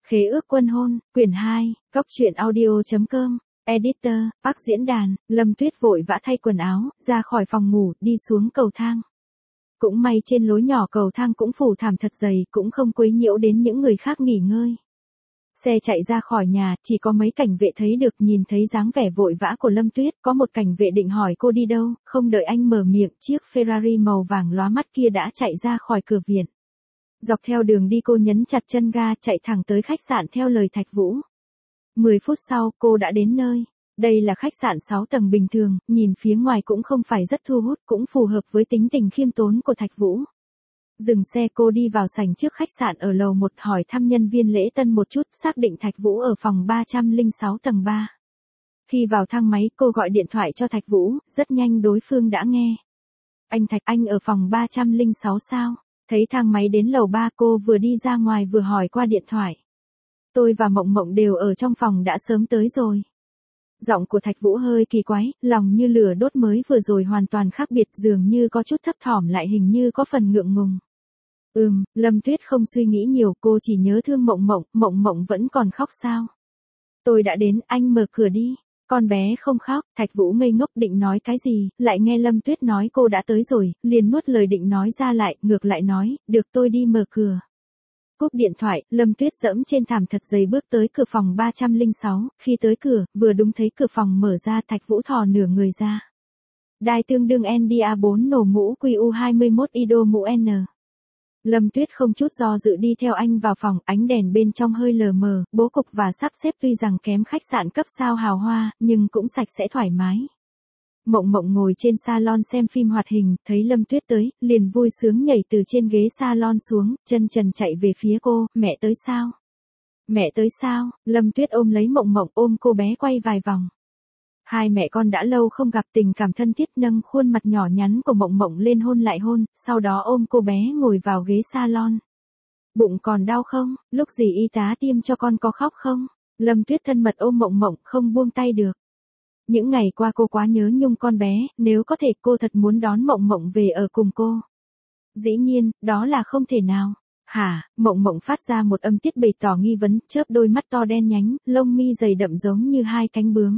Khế ước quân hôn, quyển 2, góc truyện audio.com, editor, Park diễn đàn. Lâm Tuyết vội vã thay quần áo, ra khỏi phòng ngủ, đi xuống cầu thang. Cũng may trên lối nhỏ cầu thang cũng phủ thảm thật dày, cũng không quấy nhiễu đến những người khác nghỉ ngơi. Xe chạy ra khỏi nhà, chỉ có mấy cảnh vệ thấy được, nhìn thấy dáng vẻ vội vã của Lâm Tuyết, có một cảnh vệ định hỏi cô đi đâu, không đợi anh mở miệng, chiếc Ferrari màu vàng lóa mắt kia đã chạy ra khỏi cửa viện. Dọc theo đường đi cô nhấn chặt chân ga, chạy thẳng tới khách sạn theo lời Thạch Vũ. 10 phút sau, cô đã đến nơi. Đây là khách sạn 6 tầng bình thường, nhìn phía ngoài cũng không phải rất thu hút, cũng phù hợp với tính tình khiêm tốn của Thạch Vũ. Dừng xe, cô đi vào sảnh trước khách sạn ở lầu 1, hỏi thăm nhân viên lễ tân một chút, xác định Thạch Vũ ở phòng 306 tầng 3. Khi vào thang máy, cô gọi điện thoại cho Thạch Vũ, rất nhanh đối phương đã nghe. Anh Thạch, anh ở phòng 306 sao? Thấy thang máy đến lầu 3, cô vừa đi ra ngoài vừa hỏi qua điện thoại. Tôi và Mộng Mộng đều ở trong phòng đã sớm tới rồi. Giọng của Thạch Vũ hơi kỳ quái, lòng như lửa đốt, mới vừa rồi hoàn toàn khác biệt, dường như có chút thấp thỏm lại hình như có phần ngượng ngùng. Lâm Tuyết không suy nghĩ nhiều, cô chỉ nhớ thương Mộng Mộng, Mộng Mộng vẫn còn khóc sao? Tôi đã đến, anh mở cửa đi. Con bé không khóc. Thạch Vũ ngây ngốc định nói cái gì, lại nghe Lâm Tuyết nói cô đã tới rồi, liền nuốt lời định nói ra lại, ngược lại nói, được tôi đi mở cửa. Cúp điện thoại, Lâm Tuyết dẫm trên thảm thật dày bước tới cửa phòng 306, khi tới cửa, vừa đúng thấy cửa phòng mở ra, Thạch Vũ thò nửa người ra. Đai tương đương NDA4 nổ mũ QU21 IDO mũ N. Lâm Tuyết không chút do dự đi theo anh vào phòng, ánh đèn bên trong hơi lờ mờ, bố cục và sắp xếp tuy rằng kém khách sạn cấp sao hào hoa, nhưng cũng sạch sẽ thoải mái. Mộng Mộng ngồi trên salon xem phim hoạt hình, thấy Lâm Tuyết tới, liền vui sướng nhảy từ trên ghế salon xuống, chân trần chạy về phía cô, mẹ tới sao? Mẹ tới sao? Lâm Tuyết ôm lấy Mộng Mộng, ôm cô bé quay vài vòng. Hai mẹ con đã lâu không gặp, tình cảm thân thiết, nâng khuôn mặt nhỏ nhắn của Mộng Mộng lên hôn lại hôn, sau đó ôm cô bé ngồi vào ghế salon. Bụng còn đau không? Lúc gì y tá tiêm cho con có khóc không? Lâm Tuyết thân mật ôm Mộng Mộng, không buông tay được. Những ngày qua cô quá nhớ nhung con bé, nếu có thể cô thật muốn đón Mộng Mộng về ở cùng cô. Dĩ nhiên, đó là không thể nào. Hả? Mộng Mộng phát ra một âm tiết bày tỏ nghi vấn, chớp đôi mắt to đen nhánh, lông mi dày đậm giống như hai cánh bướm.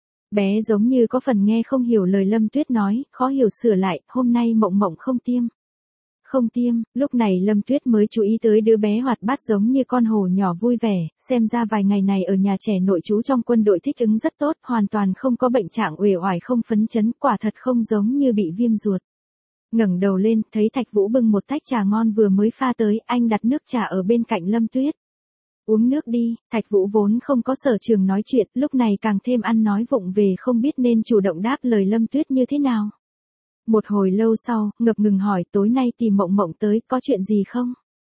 Bé giống như có phần nghe không hiểu lời Lâm Tuyết nói, khó hiểu sửa lại, hôm nay Mộng Mộng không tiêm. Không tiêm. Lúc này Lâm Tuyết mới chú ý tới đứa bé hoạt bát giống như con hổ nhỏ vui vẻ, xem ra vài ngày này ở nhà trẻ nội trú trong quân đội thích ứng rất tốt, hoàn toàn không có bệnh trạng uể oải, không phấn chấn, quả thật không giống như bị viêm ruột. Ngẩng đầu lên, thấy Thạch Vũ bưng một tách trà ngon vừa mới pha tới, anh đặt nước trà ở bên cạnh Lâm Tuyết. Uống nước đi. Thạch Vũ vốn không có sở trường nói chuyện, lúc này càng thêm ăn nói vụng về, không biết nên chủ động đáp lời Lâm Tuyết như thế nào. Một hồi lâu sau, ngập ngừng hỏi, tối nay tìm Mộng Mộng tới, có chuyện gì không?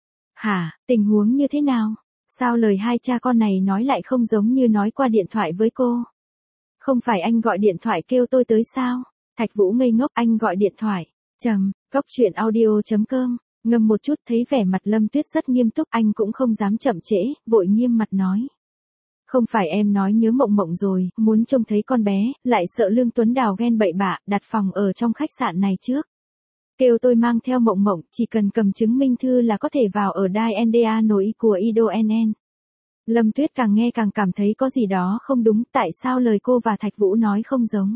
Hả, tình huống như thế nào? Sao lời hai cha con này nói lại không giống như nói qua điện thoại với cô? Không phải anh gọi điện thoại kêu tôi tới sao? Thạch Vũ ngây ngốc, anh gọi điện thoại. Góc truyện audio.com, ngâm một chút, thấy vẻ mặt Lâm Tuyết rất nghiêm túc, anh cũng không dám chậm trễ, vội nghiêm mặt nói. Không phải em nói nhớ Mộng Mộng rồi, muốn trông thấy con bé, lại sợ Lương Tuấn Đào ghen bậy bạ, đặt phòng ở trong khách sạn này trước. Kêu tôi mang theo Mộng Mộng, chỉ cần cầm chứng minh thư là có thể vào ở đai NDA nổi của IDO NN. Lâm Tuyết càng nghe càng cảm thấy có gì đó không đúng, tại sao lời cô và Thạch Vũ nói không giống.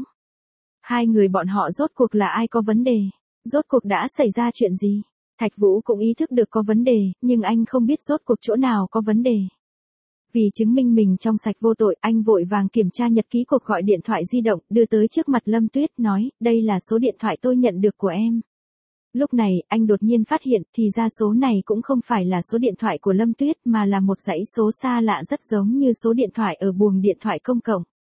Hai người bọn họ rốt cuộc là ai có vấn đề? Rốt cuộc đã xảy ra chuyện gì? Thạch Vũ cũng ý thức được có vấn đề, nhưng anh không biết rốt cuộc chỗ nào có vấn đề. Vì chứng minh mình trong sạch vô tội, anh vội vàng kiểm tra nhật ký cuộc gọi điện thoại di động, đưa tới trước mặt Lâm Tuyết, nói, đây là số điện thoại tôi nhận được của em. Lúc này, anh đột nhiên phát hiện, thì ra số này cũng không phải là số điện thoại của Lâm Tuyết, mà là một dãy số xa lạ rất giống như số điện thoại ở buồng điện thoại công cộng.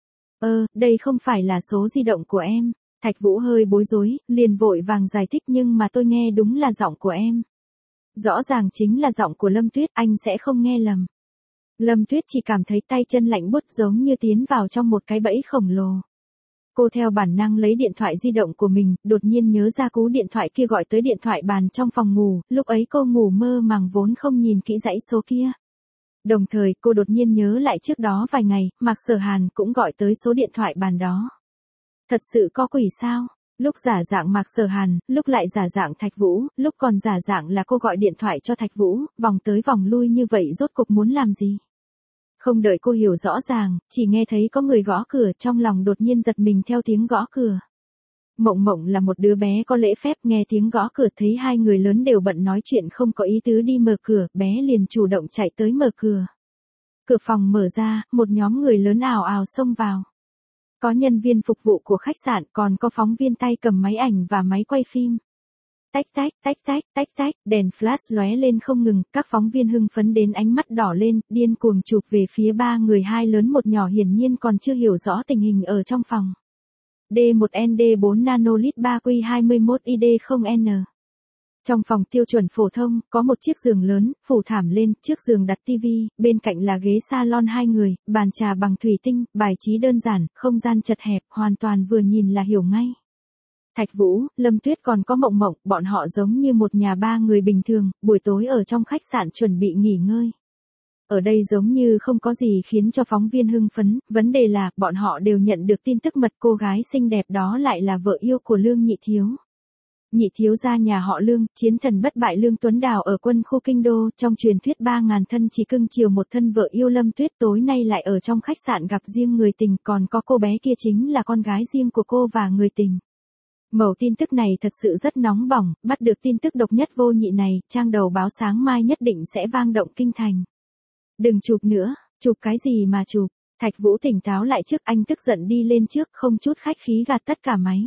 Đây không phải là số di động của em. Thạch Vũ hơi bối rối, liền vội vàng giải thích, nhưng mà tôi nghe đúng là giọng của em. Rõ ràng chính là giọng của Lâm Tuyết, anh sẽ không nghe lầm. Lâm Tuyết chỉ cảm thấy tay chân lạnh buốt, giống như tiến vào trong một cái bẫy khổng lồ. Cô theo bản năng lấy điện thoại di động của mình, đột nhiên nhớ ra cú điện thoại kia gọi tới điện thoại bàn trong phòng ngủ, lúc ấy cô ngủ mơ màng vốn không nhìn kỹ dãy số kia. Đồng thời, cô đột nhiên nhớ lại trước đó vài ngày, Mạc Sở Hàn cũng gọi tới số điện thoại bàn đó. Thật sự có quỷ sao? Lúc giả dạng Mạc Sở Hàn, lúc lại giả dạng Thạch Vũ, lúc còn giả dạng là cô gọi điện thoại cho Thạch Vũ, vòng tới vòng lui như vậy rốt cục muốn làm gì? Không đợi cô hiểu rõ ràng, chỉ nghe thấy có người gõ cửa, trong lòng đột nhiên giật mình theo tiếng gõ cửa. Mộng Mộng là một đứa bé có lễ phép, nghe tiếng gõ cửa thấy hai người lớn đều bận nói chuyện không có ý tứ đi mở cửa, bé liền chủ động chạy tới mở cửa. Cửa phòng mở ra, một nhóm người lớn ào ào xông vào. Có nhân viên phục vụ của khách sạn, còn có phóng viên tay cầm máy ảnh và máy quay phim. Tách tách, tách tách, tách tách, đèn flash lóe lên không ngừng, các phóng viên hưng phấn đến ánh mắt đỏ lên, điên cuồng chụp về phía ba người hai lớn một nhỏ, hiển nhiên còn chưa hiểu rõ tình hình ở trong phòng. D1ND4 nanolit 3Q21ID0N. Trong phòng tiêu chuẩn phổ thông, có một chiếc giường lớn, phủ thảm lên, trước giường đặt tivi, bên cạnh là ghế salon hai người, bàn trà bằng thủy tinh, bài trí đơn giản, không gian chật hẹp, hoàn toàn vừa nhìn là hiểu ngay. Thạch Vũ, Lâm Tuyết còn có Mộng Mộng, bọn họ giống như một nhà ba người bình thường, buổi tối ở trong khách sạn chuẩn bị nghỉ ngơi. Ở đây giống như không có gì khiến cho phóng viên hưng phấn, vấn đề là, bọn họ đều nhận được tin tức mật cô gái xinh đẹp đó lại là vợ yêu của Lương Nhị Thiếu. Nhị thiếu gia nhà họ Lương, chiến thần bất bại Lương Tuấn Đào ở quân khu Kinh Đô, trong truyền thuyết 3.000 thân chỉ cưng chiều một thân vợ yêu Lâm Tuyết, tối nay lại ở trong khách sạn gặp riêng người tình, còn có cô bé kia chính là con gái riêng của cô và người tình. Mẩu tin tức này thật sự rất nóng bỏng, bắt được tin tức độc nhất vô nhị này, trang đầu báo sáng mai nhất định sẽ vang động kinh thành. Đừng chụp nữa, chụp cái gì mà chụp, Thạch Vũ tỉnh táo lại trước, anh tức giận đi lên trước, không chút khách khí gạt tất cả máy.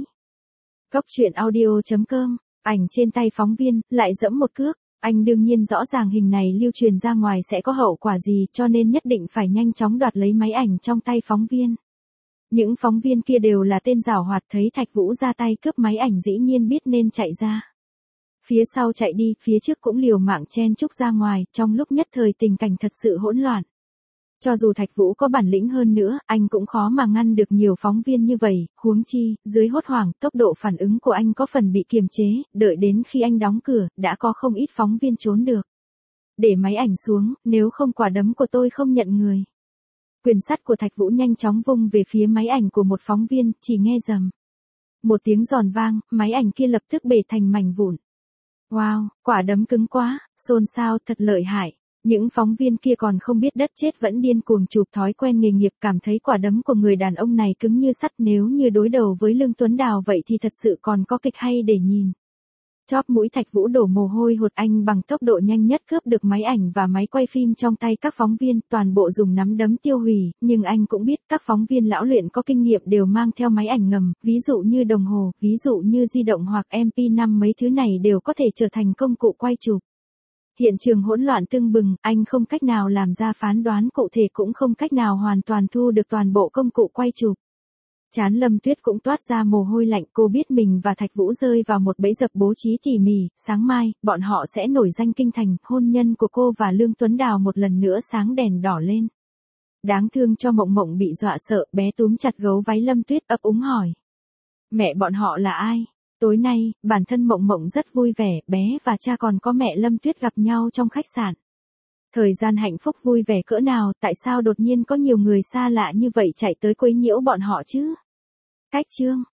Cốc truyện audio.com, ảnh trên tay phóng viên, lại dẫm một cước, anh đương nhiên rõ ràng hình này lưu truyền ra ngoài sẽ có hậu quả gì, cho nên nhất định phải nhanh chóng đoạt lấy máy ảnh trong tay phóng viên. Những phóng viên kia đều là tên giảo hoạt, thấy Thạch Vũ ra tay cướp máy ảnh dĩ nhiên biết nên chạy ra. Phía sau chạy đi, phía trước cũng liều mạng chen chúc ra ngoài, trong lúc nhất thời tình cảnh thật sự hỗn loạn. Cho dù Thạch Vũ có bản lĩnh hơn nữa, anh cũng khó mà ngăn được nhiều phóng viên như vậy, huống chi, dưới hốt hoảng, tốc độ phản ứng của anh có phần bị kiềm chế, đợi đến khi anh đóng cửa, đã có không ít phóng viên trốn được. Để máy ảnh xuống, nếu không quả đấm của tôi không nhận người. Quyền sắt của Thạch Vũ nhanh chóng vung về phía máy ảnh của một phóng viên, chỉ nghe rầm. Một tiếng giòn vang, máy ảnh kia lập tức bể thành mảnh vụn. Wow, quả đấm cứng quá, xôn xao, thật lợi hại. Những phóng viên kia còn không biết đất chết vẫn điên cuồng chụp, thói quen nghề nghiệp, cảm thấy quả đấm của người đàn ông này cứng như sắt, nếu như đối đầu với Lương Tuấn Đào vậy thì thật sự còn có kịch hay để nhìn. Chóp mũi Thạch Vũ đổ mồ hôi hột, anh bằng tốc độ nhanh nhất cướp được máy ảnh và máy quay phim trong tay các phóng viên, toàn bộ dùng nắm đấm tiêu hủy, nhưng anh cũng biết các phóng viên lão luyện có kinh nghiệm đều mang theo máy ảnh ngầm, ví dụ như đồng hồ, ví dụ như di động hoặc MP5, mấy thứ này đều có thể trở thành công cụ quay chụp. Hiện trường hỗn loạn tưng bừng, anh không cách nào làm ra phán đoán cụ thể, cũng không cách nào hoàn toàn thu được toàn bộ công cụ quay chụp. Trán Lâm Tuyết cũng toát ra mồ hôi lạnh, cô biết mình và Thạch Vũ rơi vào một bẫy dập bố trí tỉ mỉ, sáng mai, bọn họ sẽ nổi danh kinh thành, hôn nhân của cô và Lương Tuấn Đào một lần nữa sáng đèn đỏ lên. Đáng thương cho Mộng Mộng bị dọa sợ, bé túm chặt gấu váy Lâm Tuyết ấp úng hỏi. Mẹ bọn họ là ai? Tối nay, bản thân Mộng Mộng rất vui vẻ, bé và cha còn có mẹ Lâm Tuyết gặp nhau trong khách sạn. Thời gian hạnh phúc vui vẻ cỡ nào, tại sao đột nhiên có nhiều người xa lạ như vậy chạy tới quấy nhiễu bọn họ chứ? Cách chương